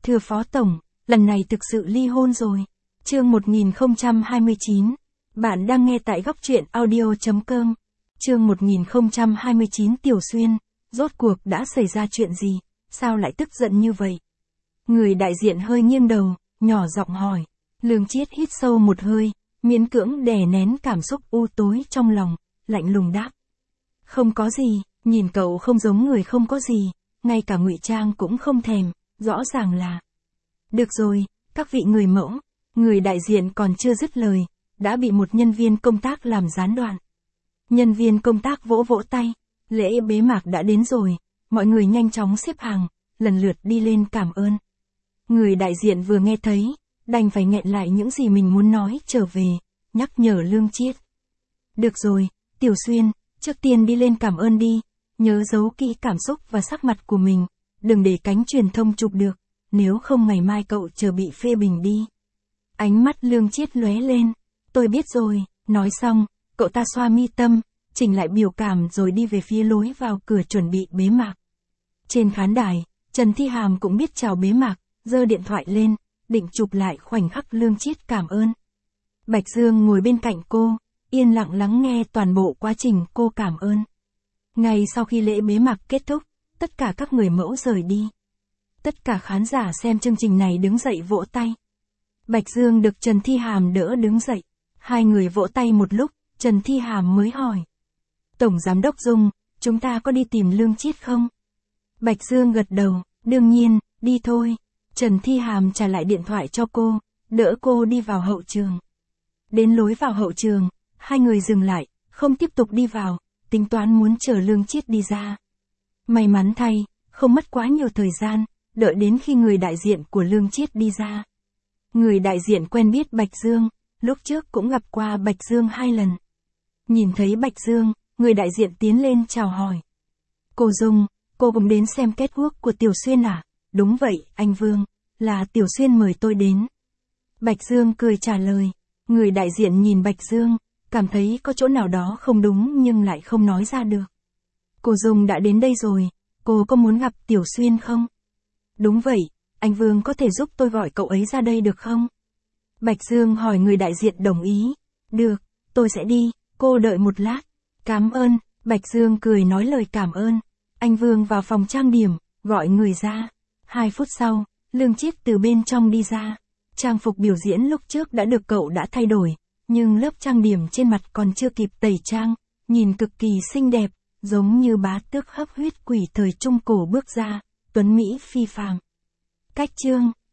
Thưa Phó Tổng, lần này thực sự ly hôn rồi. Chương 1029. Bạn đang nghe tại góc truyện audio.com. Chương 1029 Tiểu Xuyên, rốt cuộc đã xảy ra chuyện gì, sao lại tức giận như vậy? Người đại diện hơi nghiêng đầu, nhỏ giọng hỏi. Lương Chiết hít sâu một hơi, miễn cưỡng đè nén cảm xúc u tối trong lòng, lạnh lùng đáp. Không có gì, nhìn cậu không giống người không có gì, ngay cả ngụy trang cũng không thèm, rõ ràng là. Được rồi, các vị người mẫu, người đại diện còn chưa dứt lời, đã bị một nhân viên công tác làm gián đoạn. Nhân viên công tác vỗ vỗ tay, lễ bế mạc đã đến rồi, mọi người nhanh chóng xếp hàng, lần lượt đi lên cảm ơn. Người đại diện vừa nghe thấy, đành phải nghẹn lại những gì mình muốn nói trở về, nhắc nhở Lương Chiết. Được rồi, Tiểu Xuyên, trước tiên đi lên cảm ơn đi, nhớ giấu kỹ cảm xúc và sắc mặt của mình, đừng để cánh truyền thông chụp được, nếu không ngày mai cậu chờ bị phê bình đi. Ánh mắt Lương Chiết lóe lên, tôi biết rồi, nói xong, cậu ta xoa mi tâm, chỉnh lại biểu cảm rồi đi về phía lối vào cửa chuẩn bị bế mạc. Trên khán đài, Trần Thi Hàm cũng biết chào bế mạc, giơ điện thoại lên, định chụp lại khoảnh khắc Lương Chiết cảm ơn. Bạch Dương ngồi bên cạnh cô, yên lặng lắng nghe toàn bộ quá trình cô cảm ơn. Ngay sau khi lễ bế mạc kết thúc, tất cả các người mẫu rời đi. Tất cả khán giả xem chương trình này đứng dậy vỗ tay. Bạch Dương được Trần Thi Hàm đỡ đứng dậy. Hai người vỗ tay một lúc, Trần Thi Hàm mới hỏi. Tổng Giám đốc Dung, chúng ta có đi tìm Lương Chiết không? Bạch Dương gật đầu, đương nhiên, đi thôi. Trần Thi Hàm trả lại điện thoại cho cô, đỡ cô đi vào hậu trường. Đến lối vào hậu trường, hai người dừng lại, không tiếp tục đi vào, tính toán muốn chờ Lương Chiết đi ra. May mắn thay, không mất quá nhiều thời gian, đợi đến khi người đại diện của Lương Chiết đi ra. Người đại diện quen biết Bạch Dương, lúc trước cũng gặp qua Bạch Dương 2 lần. Nhìn thấy Bạch Dương, người đại diện tiến lên chào hỏi. Cô Dung, cô cũng đến xem catwalk của Tiểu Xuyên à? Đúng vậy, anh Vương, là Tiểu Xuyên mời tôi đến. Bạch Dương cười trả lời. Người đại diện nhìn Bạch Dương, cảm thấy có chỗ nào đó không đúng nhưng lại không nói ra được. Cô Dung đã đến đây rồi, cô có muốn gặp Tiểu Xuyên không? Đúng vậy, anh Vương có thể giúp tôi gọi cậu ấy ra đây được không? Bạch Dương hỏi người đại diện đồng ý. Được, tôi sẽ đi, cô đợi một lát. Cảm ơn, Bạch Dương cười nói lời cảm ơn. Anh Vương vào phòng trang điểm, gọi người ra. 2 phút sau, Lương Chiết từ bên trong đi ra. Trang phục biểu diễn lúc trước đã được cậu đã thay đổi, nhưng lớp trang điểm trên mặt còn chưa kịp tẩy trang, nhìn cực kỳ xinh đẹp, giống như bá tước hấp huyết quỷ thời Trung Cổ bước ra, tuấn Mỹ phi phàm. Cách chương